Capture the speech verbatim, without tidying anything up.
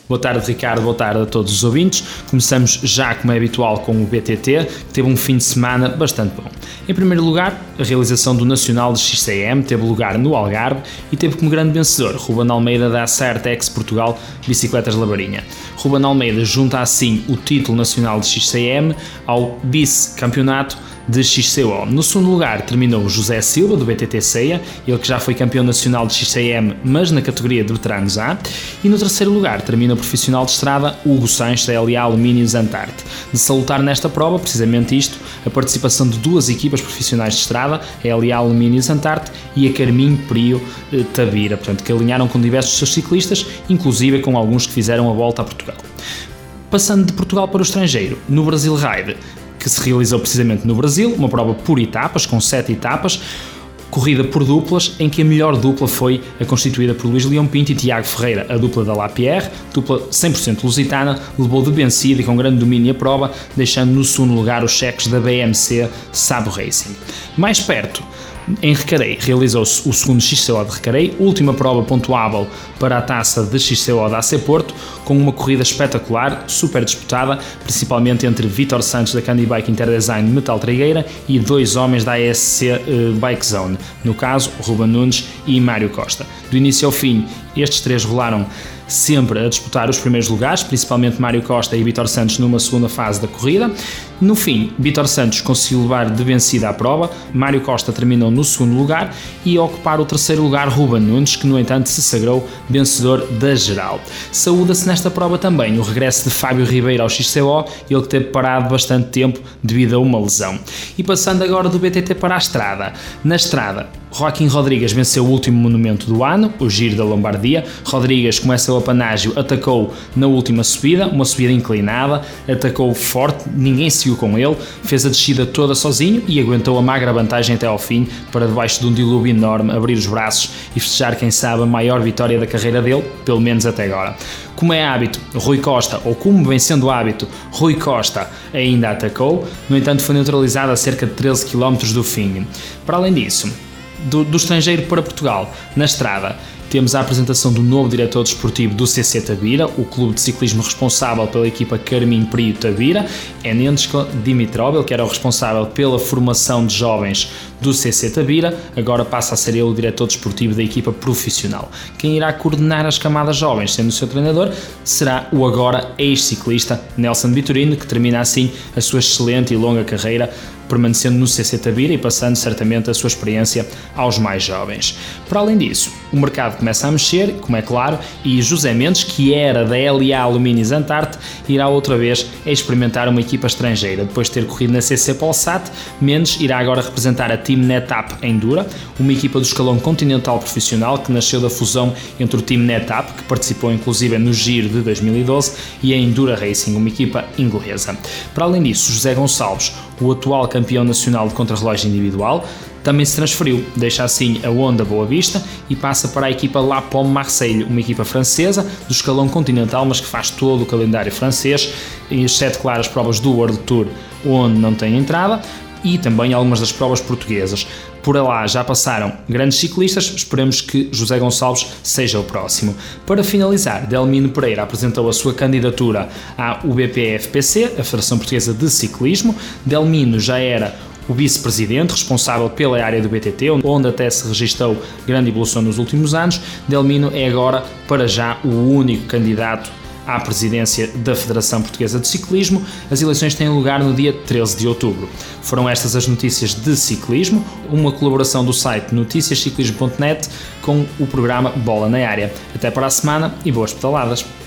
Boa tarde, Ricardo, boa tarde a todos os ouvintes. Começamos já, como é habitual, com o B T T, que teve um fim de semana bastante bom. Em primeiro lugar, a realização do Nacional de X C M teve lugar no Algarve e teve como grande vencedor Ruben Almeida da Acertex Portugal Bicicletas Labarinha. Ruben Almeida junta assim o título nacional de X C M ao vice-campeonato de X C O. No segundo lugar terminou José Silva, do B T T Ceia, ele que já foi campeão nacional de X C M, mas na categoria de veteranos A. E no terceiro lugar termina o profissional de estrada Hugo Sanches, da L A Alumínios Antarte. De salutar nesta prova, precisamente isto, a participação de duas equipas profissionais de estrada, a L A Alumínios Antarte e a Carminho Prio eh, Tavira, portanto, que alinharam com diversos seus ciclistas, inclusive com alguns que fizeram a volta a Portugal. Passando de Portugal para o estrangeiro, no Brasil Ride, que se realizou precisamente no Brasil, uma prova por etapas, com sete etapas, corrida por duplas, em que a melhor dupla foi a constituída por Luís Leão Pinto e Tiago Ferreira, a dupla da Lapierre, dupla cem por cento lusitana, levou de vencida e com grande domínio a prova, deixando no segundo lugar os cheques da B M C Sabo Racing. Mais perto, em Recarei, realizou-se o segundo X C O de Recarei, última prova pontuável para a taça de X C O da A C Porto, com uma corrida espetacular, super disputada, principalmente entre Vítor Santos da Candy Bike Interdesign Metal Trigueira e dois homens da A S C uh, Bike Zone, no caso Ruben Nunes e Mário Costa. Do início ao fim, estes três rolaram sempre a disputar os primeiros lugares, principalmente Mário Costa e Vítor Santos numa segunda fase da corrida. No fim, Vítor Santos conseguiu levar de vencida a prova, Mário Costa terminou no segundo lugar e a ocupar o terceiro lugar Ruben Nunes, que no entanto se sagrou vencedor da geral. Saúda-se nesta prova também o regresso de Fábio Ribeiro ao X C O, ele que teve parado bastante tempo devido a uma lesão. E passando agora do B T T para a estrada. Na estrada, Joaquim Rodrigues venceu o último monumento do ano, o Giro da Lombardia. Rodrigues começa o apanágio, atacou na última subida, uma subida inclinada, atacou forte, ninguém seguiu com ele, fez a descida toda sozinho e aguentou a magra vantagem até ao fim para, debaixo de um dilúvio enorme, abrir os braços e festejar, quem sabe, a maior vitória da carreira dele, pelo menos até agora. Como é hábito, Rui Costa, ou como vem sendo hábito, Rui Costa ainda atacou, no entanto foi neutralizado a cerca de treze quilómetros do fim. Para além disso, Do, do estrangeiro para Portugal, na estrada, temos a apresentação do novo diretor desportivo do C C Tavira, o clube de ciclismo responsável pela equipa Carminho Prio Tavira, Enensko Dimitrov, ele que era o responsável pela formação de jovens do C C Tavira, agora passa a ser ele o diretor desportivo da equipa profissional. Quem irá coordenar as camadas jovens, sendo o seu treinador, será o agora ex-ciclista Nelson Vitorino, que termina assim a sua excelente e longa carreira, permanecendo no C C Tavira e passando certamente a sua experiência aos mais jovens. Para além disso, o mercado começa a mexer, como é claro, e José Mendes, que era da L A Alumínios Antarte, irá outra vez experimentar uma equipa estrangeira. Depois de ter corrido na C C Polsat, Mendes irá agora representar a Team NetApp Endura, uma equipa do escalão continental profissional que nasceu da fusão entre o Team NetApp, que participou inclusive no Giro de dois mil e doze, e a Endura Racing, uma equipa inglesa. Para além disso, José Gonçalves, o atual campeão nacional de contrarrelógio individual, também se transferiu, deixa assim a Honda Boa Vista e passa para a equipa La Pomme Marseille, uma equipa francesa do escalão continental, mas que faz todo o calendário francês, exceto, claro, as provas do World Tour, onde não tem entrada, e também algumas das provas portuguesas. Por lá já passaram grandes ciclistas, esperemos que José Gonçalves seja o próximo. Para finalizar, Delmino Pereira apresentou a sua candidatura à U B P F P C, a Federação Portuguesa de Ciclismo. Delmino já era o vice-presidente, responsável pela área do B T T, onde até se registrou grande evolução nos últimos anos. Delmino é agora, para já, o único candidato à presidência da Federação Portuguesa de Ciclismo. As eleições têm lugar no dia treze de outubro. Foram estas as notícias de ciclismo, uma colaboração do site noticias ciclismo ponto net com o programa Bola na Área. Até para a semana e boas pedaladas!